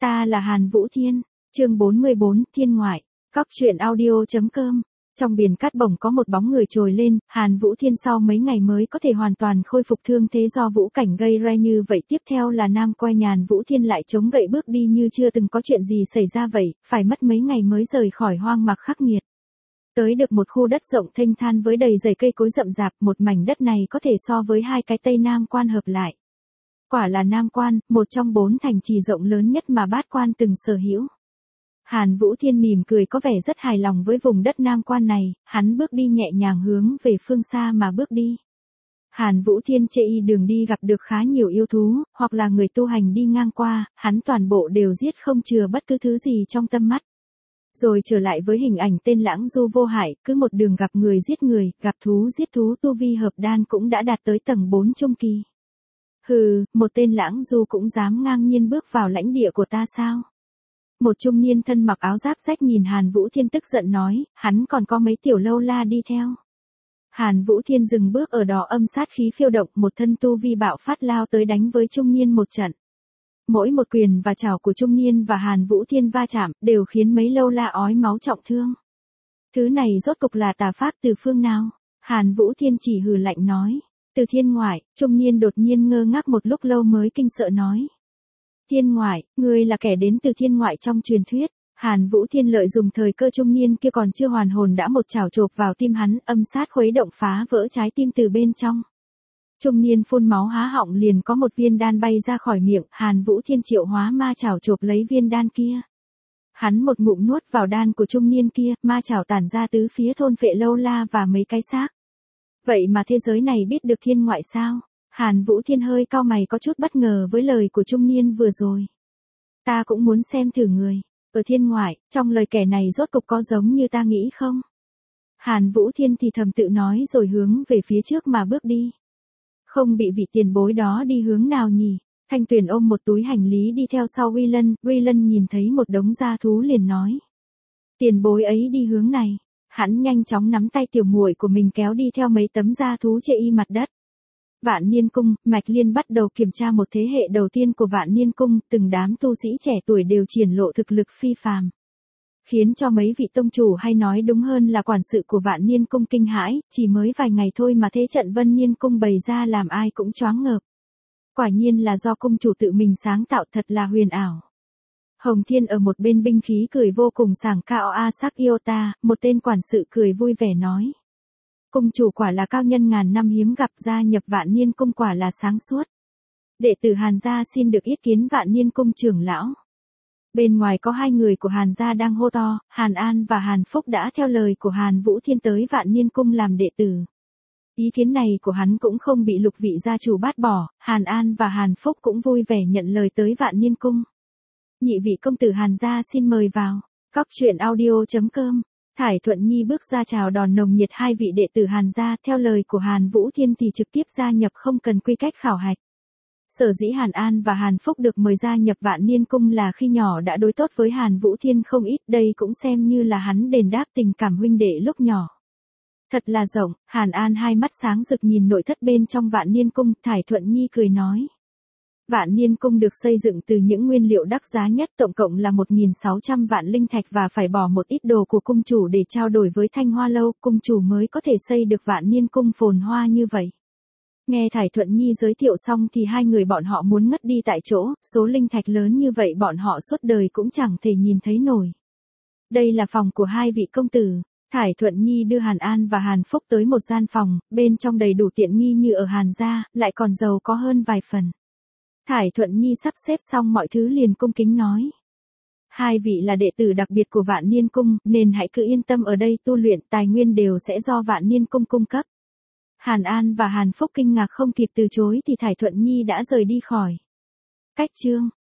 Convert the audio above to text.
Ta là Hàn Vũ Thiên, chương 44, Thiên ngoại, Cóc truyện audio.com. Trong biển cát bổng có một bóng người trồi lên, Hàn Vũ Thiên sau mấy ngày mới có thể hoàn toàn khôi phục thương thế do vũ cảnh gây ra như vậy. Tiếp theo là Nam Quai Nhàn Vũ Thiên lại chống gậy bước đi như chưa từng có chuyện gì xảy ra vậy, phải mất mấy ngày mới rời khỏi hoang mạc khắc nghiệt. Tới được một khu đất rộng thênh thang với đầy rẫy cây cối rậm rạp, một mảnh đất này có thể so với hai cái Tây Nam Quan hợp lại. Quả là Nam Quan, một trong 4 thành trì rộng lớn nhất mà Bát Quan từng sở hữu. Hàn Vũ Thiên mỉm cười có vẻ rất hài lòng với vùng đất Nam Quan này, hắn bước đi nhẹ nhàng hướng về phương xa mà bước đi. Hàn Vũ Thiên chê y đường đi gặp được khá nhiều yêu thú, hoặc là người tu hành đi ngang qua, hắn toàn bộ đều giết không chừa bất cứ thứ gì trong tâm mắt. Rồi trở lại với hình ảnh tên Lãng Du vô hại, cứ một đường gặp người giết người, gặp thú giết thú, tu vi hợp đan cũng đã đạt tới tầng 4 trung kỳ. Hừ, một tên Lãng Du cũng dám ngang nhiên bước vào lãnh địa của ta sao? Một trung niên thân mặc áo giáp rách nhìn Hàn Vũ Thiên tức giận nói, hắn còn có mấy tiểu lâu la đi theo. Hàn Vũ Thiên dừng bước ở đó, âm sát khí phiêu động, một thân tu vi bạo phát lao tới đánh với trung niên một trận. Mỗi một quyền và chảo của trung niên và Hàn Vũ Thiên va chạm, đều khiến mấy lâu la ói máu trọng thương. Thứ này rốt cục là tà pháp từ phương nào? Hàn Vũ Thiên chỉ hừ lạnh nói. Từ thiên ngoại, trung niên đột nhiên ngơ ngác một lúc lâu mới kinh sợ nói. Thiên ngoại, ngươi là kẻ đến từ thiên ngoại trong truyền thuyết. Hàn Vũ Thiên lợi dùng thời cơ trung niên kia còn chưa hoàn hồn đã một chảo chộp vào tim hắn, âm sát khuấy động phá vỡ trái tim từ bên trong. Trung niên phun máu há họng, liền có một viên đan bay ra khỏi miệng, Hàn Vũ Thiên triệu hóa ma chảo chộp lấy viên đan kia. Hắn một ngụm nuốt vào đan của trung niên kia, ma chảo tản ra tứ phía thôn phệ lâu la và mấy cái xác. Vậy mà thế giới này biết được thiên ngoại sao? Hàn Vũ Thiên hơi cau mày có chút bất ngờ với lời của trung niên vừa rồi. Ta cũng muốn xem thử người. Ở thiên ngoại, trong lời kẻ này rốt cục có giống như ta nghĩ không? Hàn Vũ Thiên thì thầm tự nói rồi hướng về phía trước mà bước đi. Không bị vị tiền bối đó đi hướng nào nhỉ? Thanh Tuyền ôm một túi hành lý đi theo sau Uy Lân nhìn thấy một đống gia thú liền nói. Tiền bối ấy đi hướng này. Hắn nhanh chóng nắm tay tiểu muội của mình kéo đi theo mấy tấm da thú chê y mặt đất. Vạn Niên Cung, Mạch Liên bắt đầu kiểm tra một thế hệ đầu tiên của Vạn Niên Cung, từng đám tu sĩ trẻ tuổi đều triển lộ thực lực phi phàm. Khiến cho mấy vị tông chủ, hay nói đúng hơn là quản sự của Vạn Niên Cung kinh hãi, chỉ mới vài ngày thôi mà thế trận Vân Niên Cung bày ra làm ai cũng choáng ngợp. Quả nhiên là do cung chủ tự mình sáng tạo, thật là huyền ảo. Hồng Thiên ở một bên binh khí cười vô cùng sảng cao a sắc Iota, một tên quản sự cười vui vẻ nói. Cung chủ quả là cao nhân ngàn năm hiếm gặp, gia nhập Vạn Niên Cung quả là sáng suốt. Đệ tử Hàn gia xin được yết kiến Vạn Niên Cung trưởng lão. Bên ngoài có 2 người của Hàn gia đang hô to, Hàn An và Hàn Phúc đã theo lời của Hàn Vũ Thiên tới Vạn Niên Cung làm đệ tử. Ý kiến này của hắn cũng không bị Lục vị gia chủ bác bỏ, Hàn An và Hàn Phúc cũng vui vẻ nhận lời tới Vạn Niên Cung. Nhị vị công tử Hàn gia xin mời vào. Cóc truyện audio.com. Thải Thuận Nhi bước ra chào đón nồng nhiệt 2 vị đệ tử Hàn gia, theo lời của Hàn Vũ Thiên thì trực tiếp gia nhập không cần quy cách khảo hạch. Sở dĩ Hàn An và Hàn Phúc được mời gia nhập Vạn Niên Cung là khi nhỏ đã đối tốt với Hàn Vũ Thiên không ít, đây cũng xem như là hắn đền đáp tình cảm huynh đệ lúc nhỏ. Thật là rộng, Hàn An hai mắt sáng rực nhìn nội thất bên trong Vạn Niên Cung, Thải Thuận Nhi cười nói. Vạn Niên Cung được xây dựng từ những nguyên liệu đắt giá nhất, tổng cộng là 1.600 vạn linh thạch và phải bỏ một ít đồ của cung chủ để trao đổi với Thanh Hoa Lâu, cung chủ mới có thể xây được Vạn Niên Cung phồn hoa như vậy. Nghe Thải Thuận Nhi giới thiệu xong thì 2 người bọn họ muốn ngất đi tại chỗ, số linh thạch lớn như vậy bọn họ suốt đời cũng chẳng thể nhìn thấy nổi. Đây là phòng của 2 vị công tử. Thải Thuận Nhi đưa Hàn An và Hàn Phúc tới một gian phòng, bên trong đầy đủ tiện nghi như ở Hàn gia, lại còn giàu có hơn vài phần. Thải Thuận Nhi sắp xếp xong mọi thứ liền cung kính nói. 2 vị là đệ tử đặc biệt của Vạn Niên Cung, nên hãy cứ yên tâm ở đây tu luyện, tài nguyên đều sẽ do Vạn Niên Cung cung cấp. Hàn An và Hàn Phúc kinh ngạc không kịp từ chối thì Thải Thuận Nhi đã rời đi khỏi. Cách chương.